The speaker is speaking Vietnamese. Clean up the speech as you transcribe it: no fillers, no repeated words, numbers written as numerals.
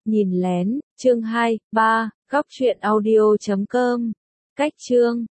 Nhìn lén, chương 2, 3, góc truyện audio.com. Cách chương